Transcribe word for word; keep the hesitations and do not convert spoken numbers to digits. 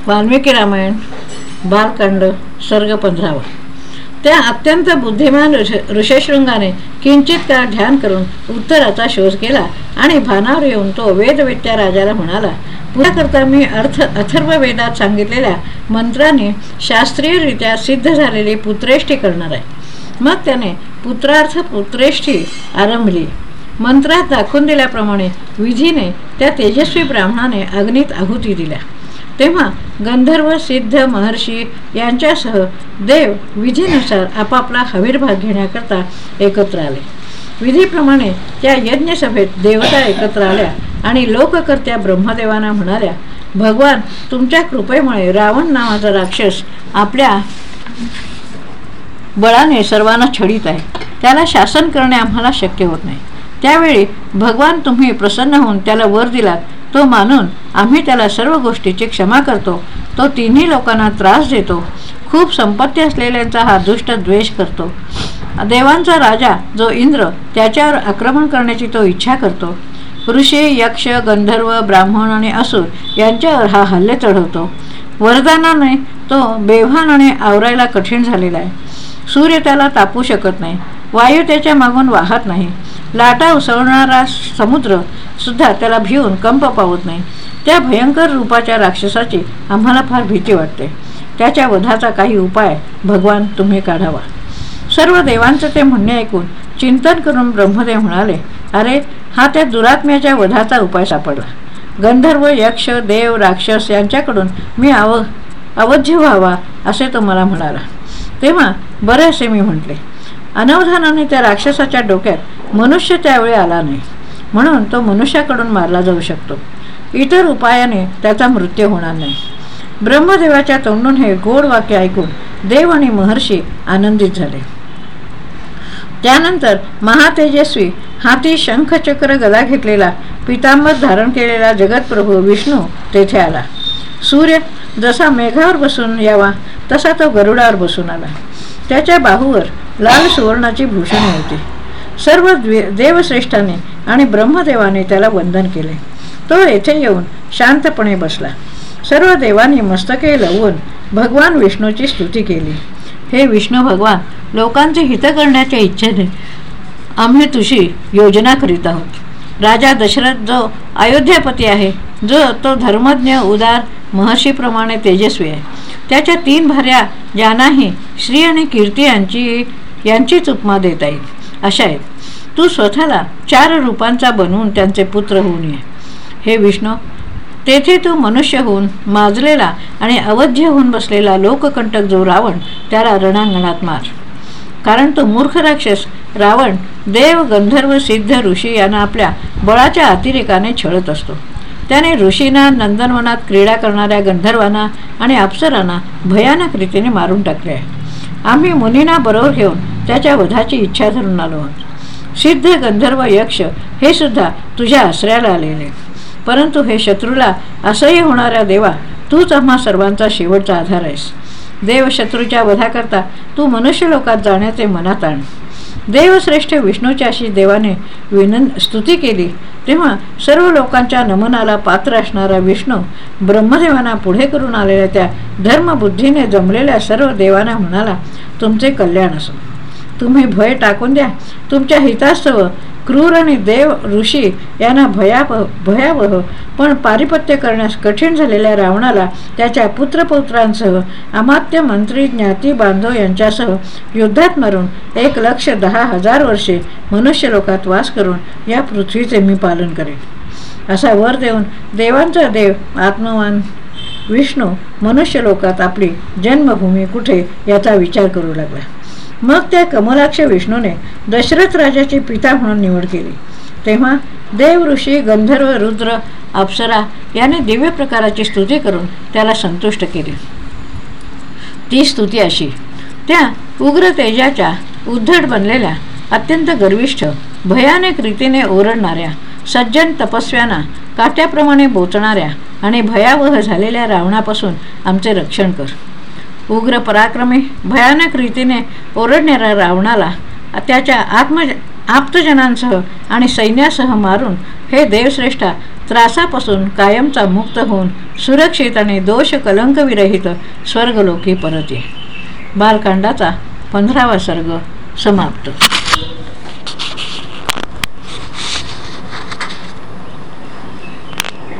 वाल्मिकी रामायण बालकांड सर्ग पंधरावा. त्या अत्यंत बुद्धिमान ऋष ऋषशृंगाने किंचित काळ ध्यान करून उत्तराचा शोध केला आणि भानावर येऊन तो वेदवेत्या राजाला म्हणाला, पुण्याकरता मी अर्थ अथर्व वेदात सांगितलेल्या मंत्राने शास्त्रीयरित्या सिद्ध झालेली पुत्रेष्ठी करणार आहे. मग त्याने पुत्रार्थ पुत्रेष्ठी आरंभली. मंत्रात दाखवून दिल्याप्रमाणे विधीने त्या तेजस्वी ब्राह्मणाने अग्नीत आहुती दिल्या. तेव्हा गंधर्व सिद्ध महर्षी यांच्यासह देव विधीनुसार आपापला हवीरभाग घेण्याकरता एकत्र आले. विधीप्रमाणे त्या यज्ञसभेत देवता एकत्र आल्या आणि लोककर्त्या ब्रह्मदेवांना म्हणाल्या, भगवान, तुमच्या कृपेमुळे रावण नावाचा राक्षस आपल्या बळाने सर्वांना छळीत आहे. त्याला शासन करणे आम्हाला शक्य होत नाही. त्यावेळी भगवान तुम्ही प्रसन्न होऊन त्याला वर दिलात. तो मानून आम्ही त्याला सर्व गोष्टीची क्षमा करतो. तो तिन्ही लोकांना त्रास देतो. खूप संपत्ती असलेल्यांचा हा दुष्ट द्वेष करतो. देवांचा राजा जो इंद्र, त्याच्यावर आक्रमण करण्याची तो इच्छा करतो. ऋषी, यक्ष, गंधर्व, ब्राह्मण आणि असुर यांच्यावर हा हल्ले चढवतो. वरदानाने तो बेभानाने आवरायला कठीण झालेला आहे. सूर्य त्याला तापू शकत नाही. वायू त्याच्या मागून वाहत नाही. लाटा उसळणारा समुद्र सुद्धा त्याला भिवून कंप पावत नाही. त्या भयंकर रूपाच्या राक्षसाची आम्हाला फार भीती वाटते. त्याच्या वधाचा काही उपाय भगवान तुम्ही काढावा. सर्व देवांचं ते म्हणणे ऐकून चिंतन करून ब्रह्मदेव म्हणाले, अरे, हा त्या दुरात्म्याच्या वधाचा उपाय सापडला. गंधर्व, यक्ष, देव, राक्षस यांच्याकडून मी अव अवध्य व्हावा असे तो मला म्हणाला. तेव्हा बरे असे मी म्हटले. अनवधानाने त्या राक्षसाच्या डोक्यात मनुष्य त्यावेळी आला नाही, म्हणून तो मनुष्याकडून मारला जाऊ शकतो. इतर उपायाने त्याचा मृत्यू होणार नाही. ब्रह्मदेवाच्या तोंडून हे गोड वाक्य ऐकून देव आणि महर्षी आनंदित झाले. त्यानंतर महातेजस्वी हाती शंख चक्र गदा घेतलेला पितांबर धारण केलेला जगतप्रभू विष्णू तेथे आला. सूर्य जसा मेघावर बसून यावा तसा तो गरुडावर बसून आला. त्याच्या बाहूवर लाल सुवर्णाची भूषणे होती. सर्व देवश्रेष्ठाने आणि ब्रह्मदेवाने त्याला वंदन केले. तो येथे येऊन शांतपणे बसला. सर्व देवांनी मस्तके लवून भगवान विष्णूची स्तुती केली. हे विष्णू भगवान, लोकांचे हित करण्याच्या इच्छेने आम्ही तुझी योजना करीत आहोत. राजा दशरथ जो अयोध्यापती आहे, जो तो धर्मज्ञ, उदार, महर्षीप्रमाणे तेजस्वी आहे. त्याच्या तीन भार्या ज्यांनाही श्री आणि कीर्ती यांची यांचीच उपमा देता येईल अशा आहेत. तू स्वतःला चार रूपांचा बनवून त्यांचे पुत्र होऊन ये. हे विष्णू, तेथे तू मनुष्य होऊन माजलेला आणि अवध्य होऊन बसलेला लोककंटक जो रावण, त्याला रणांगणात मार. कारण तो मूर्ख राक्षस रावण देव, गंधर्व, सिद्ध, ऋषी यांना आपल्या बळाच्या अतिरेकाने छळत असतो. त्याने ऋषींना, नंदनवनात क्रीडा करणाऱ्या गंधर्वांना आणि अप्सरांना भयानक रीतीने मारून टाकले आहे. आम्ही मुनींना बरोबर घेऊन त्याच्या वधाची इच्छा धरून आलो आहोत. सिद्ध, गंधर्व, यक्ष हे सुद्धा तुझ्या आश्रयाला आलेले. परंतु हे शत्रूला असह्य होणाऱ्या देवा, तूच आम्हा सर्वांचा शेवटचा आधार आहेस. देव शत्रूच्या वधाकरता तू मनुष्य लोकात जाण्याचे मनात आण. देवश्रेष्ठ विष्णूच्या अशी देवाने विनंद स्तुती केली. तेव्हा सर्व लोकांच्या नमनाला पात्र असणारा विष्णू ब्रह्मदेवांना पुढे करून आलेल्या त्या धर्मबुद्धीने जमलेल्या सर्व देवांना म्हणाला, तुमचे कल्याण असो. तुम्ही भय टाकून द्या. तुमच्या हितास्तव क्रूर आणि देव, ऋषी यांना भयावह भयावह पण पारिपत्य करण्यास कठीण झालेल्या रावणाला त्याच्या पुत्रपौत्रांसह अमात्य, मंत्री, ज्ञाती, बांधव यांच्यासह युद्धात मारून एक लक्ष दहा हजार वर्षे मनुष्य लोकात वास करून या पृथ्वीचे मी पालन करेन. असा वर देऊन देवांचा देव आत्मवान विष्णू मनुष्य लोकात आपली जन्मभूमी कुठे याचा विचार करू लागला. मग त्या कमलाक्ष विष्णूने दशरथ राजाची पिता म्हणून निवड केली. तेव्हा देव, ऋषी, गंधर्व, रुद्र, अप्सरा याने दिव्य प्रकाराची स्तुती करून त्याला संतुष्ट केले. ती स्तुती अशी: त्या उग्र तेजाच्या उद्धट बनलेल्या, अत्यंत गर्विष्ठ, भयानक रीतीने ओरडणाऱ्या, सज्जन तपस्व्यांना काट्याप्रमाणे बोचणाऱ्या आणि भयावह झालेल्या रावणापासून आमचे रक्षण कर. उग्र पराक्रमी, भयानक रीतीने ओरडणाऱ्या रावणाला त्याच्या आत्म आप्तजनांसह आणि सैन्यासह मारून हे देवश्रेष्ठा त्रासापासून कायमचा मुक्त होऊन सुरक्षित आणि दोष कलंकविरहित स्वर्गलोकी परत ये. बालकांडाचा पंधरावा सर्ग समाप्त.